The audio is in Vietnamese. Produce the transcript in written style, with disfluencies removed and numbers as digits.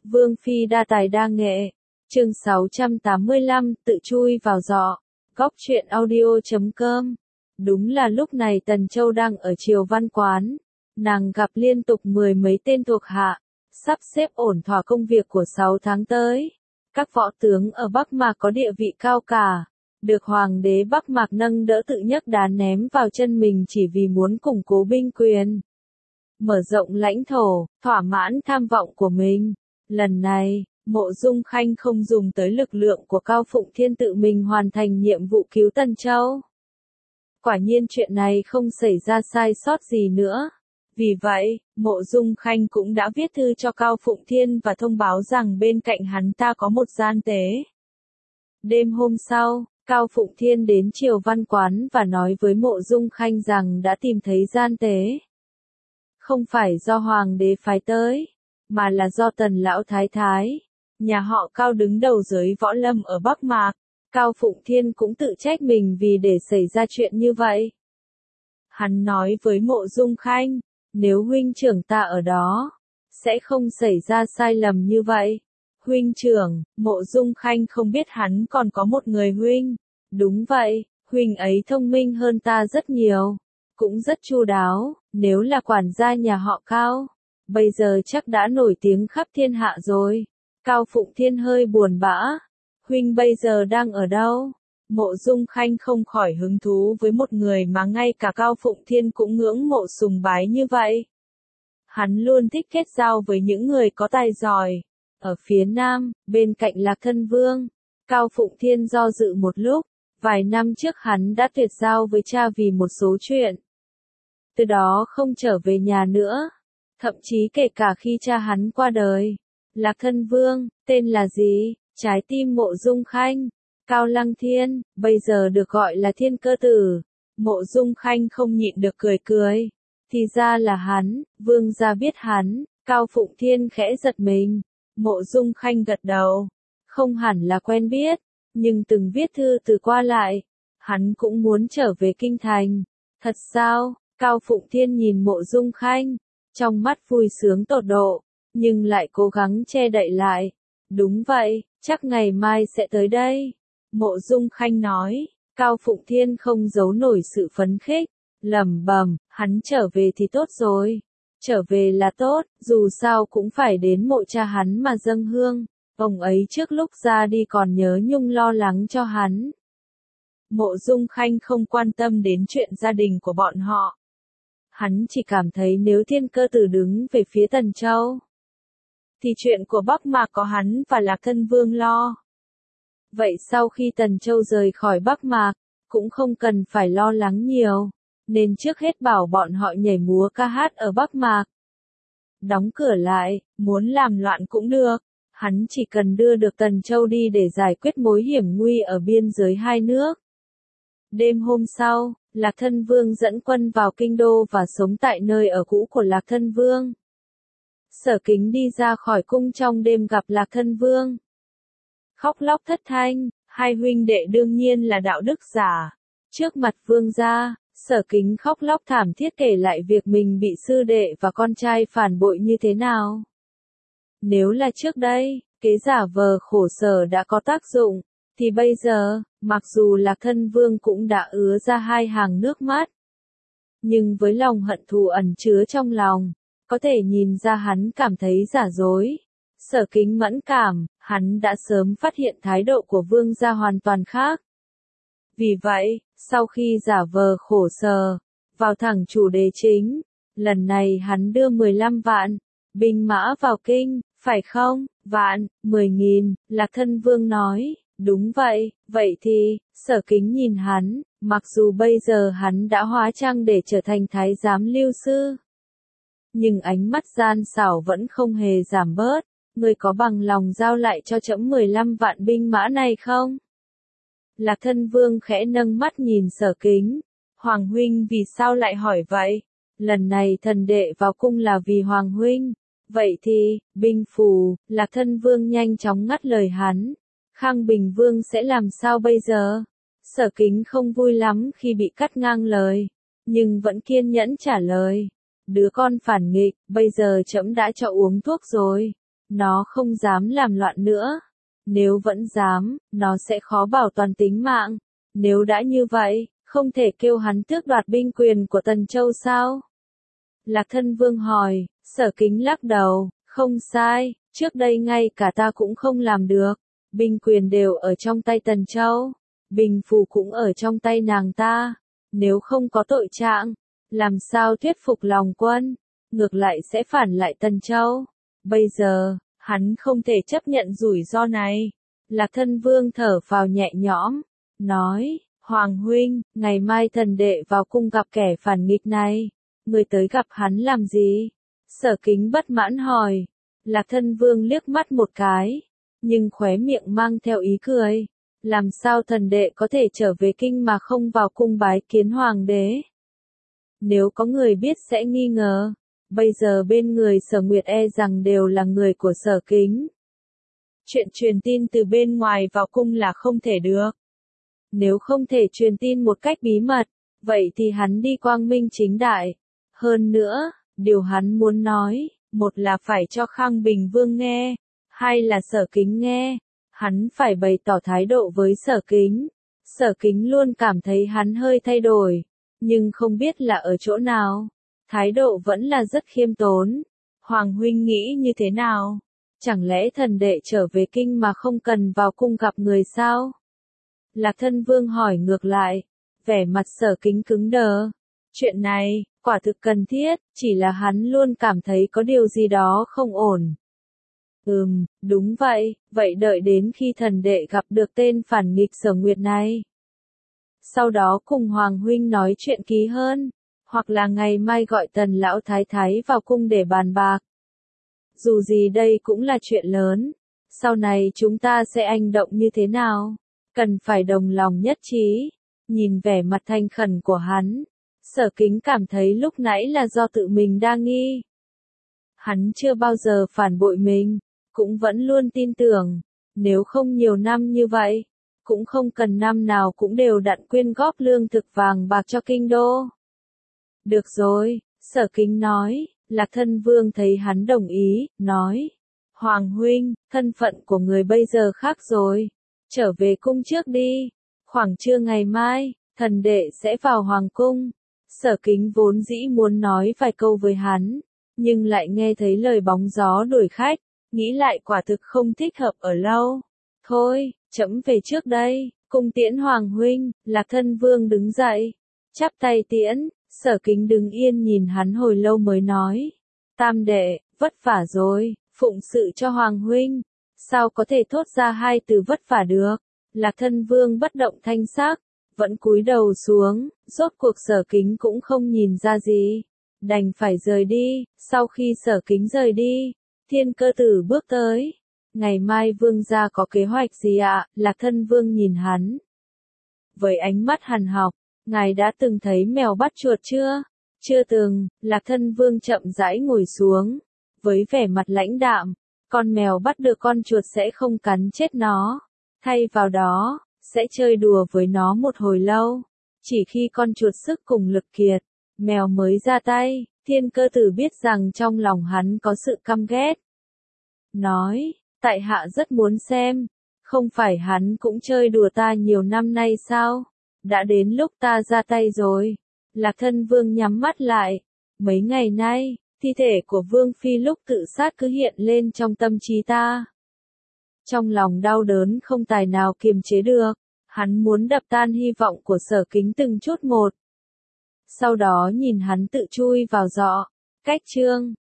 Vương phi đa tài đa nghệ. Chương 685, tự chui vào giọ. Góc truyện audio.com. Đúng là lúc này Tần Châu đang ở Triều Văn Quán, nàng gặp liên tục mười mấy tên thuộc hạ, sắp xếp ổn thỏa công việc của 6 tháng tới. Các võ tướng ở Bắc Mạc có địa vị cao cả, được hoàng đế Bắc Mạc nâng đỡ tự nhấc đá ném vào chân mình chỉ vì muốn củng cố binh quyền, mở rộng lãnh thổ, thỏa mãn tham vọng của mình. Lần này, Mộ Dung Khanh không dùng tới lực lượng của Cao Phụng Thiên tự mình hoàn thành nhiệm vụ cứu Tần Châu. Quả nhiên chuyện này không xảy ra sai sót gì nữa. Vì vậy, Mộ Dung Khanh cũng đã viết thư cho Cao Phụng Thiên và thông báo rằng bên cạnh hắn ta có một gian tế. Đêm hôm sau, Cao Phụng Thiên đến Triều Văn Quán và nói với Mộ Dung Khanh rằng đã tìm thấy gian tế. Không phải do hoàng đế phái tới, mà là do Tần Lão Thái Thái, nhà họ Cao đứng đầu giới võ lâm ở Bắc Mạc. Cao Phụng Thiên cũng tự trách mình vì để xảy ra chuyện như vậy. Hắn nói với Mộ Dung Khanh, nếu huynh trưởng ta ở đó, sẽ không xảy ra sai lầm như vậy. Huynh trưởng, Mộ Dung Khanh không biết hắn còn có một người huynh. Đúng vậy, huynh ấy thông minh hơn ta rất nhiều, cũng rất chu đáo, nếu là quản gia nhà họ Cao, bây giờ chắc đã nổi tiếng khắp thiên hạ rồi. Cao Phụng Thiên hơi buồn bã. Huynh bây giờ đang ở đâu? Mộ Dung Khanh không khỏi hứng thú với một người mà ngay cả Cao Phụng Thiên cũng ngưỡng mộ sùng bái như vậy. Hắn luôn thích kết giao với những người có tài giỏi. Ở phía Nam, bên cạnh Lạc Thân Vương, Cao Phụng Thiên do dự một lúc. Vài năm trước hắn đã tuyệt giao với cha vì một số chuyện. Từ đó không trở về nhà nữa. Thậm chí kể cả khi cha hắn qua đời. Lạc Thân Vương, tên là gì? Trái tim Mộ Dung Khanh, Cao Lăng Thiên, bây giờ được gọi là Thiên Cơ Tử. Mộ Dung Khanh không nhịn được cười cười. Thì ra là hắn, vương gia biết hắn. Cao Phụng Thiên khẽ giật mình. Mộ Dung Khanh gật đầu. Không hẳn là quen biết, nhưng từng viết thư từ qua lại. Hắn cũng muốn trở về kinh thành. Thật sao? Cao Phụng Thiên nhìn Mộ Dung Khanh, trong mắt vui sướng tột độ, nhưng lại cố gắng che đậy lại. Đúng vậy, chắc ngày mai sẽ tới đây. Mộ Dung Khanh nói. Cao Phụng Thiên không giấu nổi sự phấn khích, lẩm bẩm, hắn trở về thì tốt rồi. Trở về là tốt, dù sao cũng phải đến mộ cha hắn mà dâng hương. Ông ấy trước lúc ra đi còn nhớ nhung lo lắng cho hắn. Mộ Dung Khanh không quan tâm đến chuyện gia đình của bọn họ. Hắn chỉ cảm thấy nếu Thiên Cơ Tử đứng về phía Tần Châu, thì chuyện của Bắc Mạc có hắn và Lạc Thân Vương lo. Vậy sau khi Tần Châu rời khỏi Bắc Mạc, cũng không cần phải lo lắng nhiều, nên trước hết bảo bọn họ nhảy múa ca hát ở Bắc Mạc. Đóng cửa lại, muốn làm loạn cũng được, hắn chỉ cần đưa được Tần Châu đi để giải quyết mối hiểm nguy ở biên giới hai nước. Đêm hôm sau, Lạc Thân Vương dẫn quân vào kinh đô và sống tại nơi ở cũ của Lạc Thân Vương. Sở Kính đi ra khỏi cung trong đêm gặp Lạc Thân Vương. Khóc lóc thất thanh, hai huynh đệ đương nhiên là đạo đức giả. Trước mặt vương gia, Sở Kính khóc lóc thảm thiết kể lại việc mình bị sư đệ và con trai phản bội như thế nào. Nếu là trước đây, kế giả vờ khổ sở đã có tác dụng, thì bây giờ, mặc dù Lạc Thân Vương cũng đã ứa ra hai hàng nước mắt. Nhưng với lòng hận thù ẩn chứa trong lòng, có thể nhìn ra hắn cảm thấy giả dối. Sở Kính mẫn cảm, hắn đã sớm phát hiện thái độ của vương gia hoàn toàn khác. Vì vậy, sau khi giả vờ khổ sở, vào thẳng chủ đề chính, lần này hắn đưa 15 vạn binh mã vào kinh, phải không? Vạn, 10.000, Lạc Thân Vương nói. Đúng vậy, vậy thì, Sở Kính nhìn hắn, mặc dù bây giờ hắn đã hóa trang để trở thành thái giám Lưu Sư. Nhưng ánh mắt gian xảo vẫn không hề giảm bớt. Ngươi có bằng lòng giao lại cho trẫm 15 vạn binh mã này không? Lạc Thân Vương khẽ nâng mắt nhìn Sở Kính. Hoàng huynh vì sao lại hỏi vậy? Lần này thần đệ vào cung là vì Hoàng huynh. Vậy thì, binh phù, Lạc Thân Vương nhanh chóng ngắt lời hắn. Khang Bình Vương sẽ làm sao bây giờ? Sở Kính không vui lắm khi bị cắt ngang lời, nhưng vẫn kiên nhẫn trả lời. Đứa con phản nghịch, bây giờ trẫm đã cho uống thuốc rồi. Nó không dám làm loạn nữa. Nếu vẫn dám, nó sẽ khó bảo toàn tính mạng. Nếu đã như vậy, không thể kêu hắn tước đoạt binh quyền của Tần Châu sao? Lạc Thân Vương hỏi, Sở Kính lắc đầu, không sai, trước đây ngay cả ta cũng không làm được. Binh quyền đều ở trong tay Tần Châu, bình phù cũng ở trong tay nàng ta. Nếu không có tội trạng, làm sao thuyết phục lòng quân, ngược lại sẽ phản lại Tần Châu. Bây giờ, hắn không thể chấp nhận rủi ro này. Lạc Thân Vương thở phào nhẹ nhõm, nói, Hoàng huynh, ngày mai thần đệ vào cung gặp kẻ phản nghịch này. Người tới gặp hắn làm gì? Sở Kính bất mãn hỏi. Lạc Thân Vương liếc mắt một cái, nhưng khóe miệng mang theo ý cười. Làm sao thần đệ có thể trở về kinh mà không vào cung bái kiến hoàng đế? Nếu có người biết sẽ nghi ngờ. Bây giờ bên người Sở Nguyệt e rằng đều là người của Sở Kính. Chuyện truyền tin từ bên ngoài vào cung là không thể được. Nếu không thể truyền tin một cách bí mật, vậy thì hắn đi quang minh chính đại. Hơn nữa, điều hắn muốn nói, một là phải cho Khang Bình Vương nghe, hai là Sở Kính nghe. Hắn phải bày tỏ thái độ với Sở Kính. Sở Kính luôn cảm thấy hắn hơi thay đổi, nhưng không biết là ở chỗ nào. Thái độ vẫn là rất khiêm tốn. Hoàng huynh nghĩ như thế nào? Chẳng lẽ thần đệ trở về kinh mà không cần vào cung gặp người sao? Lạc Thân Vương hỏi ngược lại, vẻ mặt Sở Kính cứng đờ. Chuyện này, quả thực cần thiết, chỉ là hắn luôn cảm thấy có điều gì đó không ổn. Đúng vậy, vậy đợi đến khi thần đệ gặp được tên phản nghịch Sở Nguyệt này. Sau đó cùng Hoàng huynh nói chuyện kỹ hơn, hoặc là ngày mai gọi Tần lão thái thái vào cung để bàn bạc. Dù gì đây cũng là chuyện lớn, sau này chúng ta sẽ hành động như thế nào? Cần phải đồng lòng nhất trí. Nhìn vẻ mặt thành khẩn của hắn, Sở Kính cảm thấy lúc nãy là do tự mình đa nghi. Hắn chưa bao giờ phản bội mình, cũng vẫn luôn tin tưởng, nếu không nhiều năm như vậy, cũng không cần năm nào cũng đều đặn quyên góp lương thực vàng bạc cho kinh đô. Được rồi, Sở Kính nói. Lạc Thân Vương thấy hắn đồng ý, nói, Hoàng huynh, thân phận của người bây giờ khác rồi, trở về cung trước đi, khoảng trưa ngày mai, thần đệ sẽ vào hoàng cung. Sở Kính vốn dĩ muốn nói vài câu với hắn, nhưng lại nghe thấy lời bóng gió đuổi khách, nghĩ lại quả thực không thích hợp ở lâu. Thôi, trẫm về trước đây, cung tiễn Hoàng huynh. Lạc Thân Vương đứng dậy, chắp tay tiễn. Sở Kính đứng yên nhìn hắn hồi lâu mới nói, Tam đệ, vất vả rồi, phụng sự cho Hoàng huynh. Sao có thể thốt ra hai từ vất vả được? Lạc Thân Vương bất động thanh sắc, vẫn cúi đầu xuống, rốt cuộc Sở Kính cũng không nhìn ra gì, đành phải rời đi. Sau khi Sở Kính rời đi, Thiên Cơ Tử bước tới. Ngày mai vương gia có kế hoạch gì ạ? Lạc Thân Vương nhìn hắn với ánh mắt hằn học. Ngài đã từng thấy mèo bắt chuột chưa? Chưa từng. Lạc Thân Vương chậm rãi ngồi xuống, với vẻ mặt lãnh đạm. Con mèo bắt được con chuột sẽ không cắn chết nó, thay vào đó, sẽ chơi đùa với nó một hồi lâu. Chỉ khi con chuột sức cùng lực kiệt, mèo mới ra tay. Thiên Cơ Tử biết rằng trong lòng hắn có sự căm ghét. Nói, tại hạ rất muốn xem, không phải hắn cũng chơi đùa ta nhiều năm nay sao? Đã đến lúc ta ra tay rồi. Lạc Thân Vương nhắm mắt lại. Mấy ngày nay, thi thể của Vương Phi lúc tự sát cứ hiện lên trong tâm trí ta. Trong lòng đau đớn không tài nào kiềm chế được. Hắn muốn đập tan hy vọng của Sở Kính từng chút một. Sau đó nhìn hắn tự chui vào giọ. Cách chương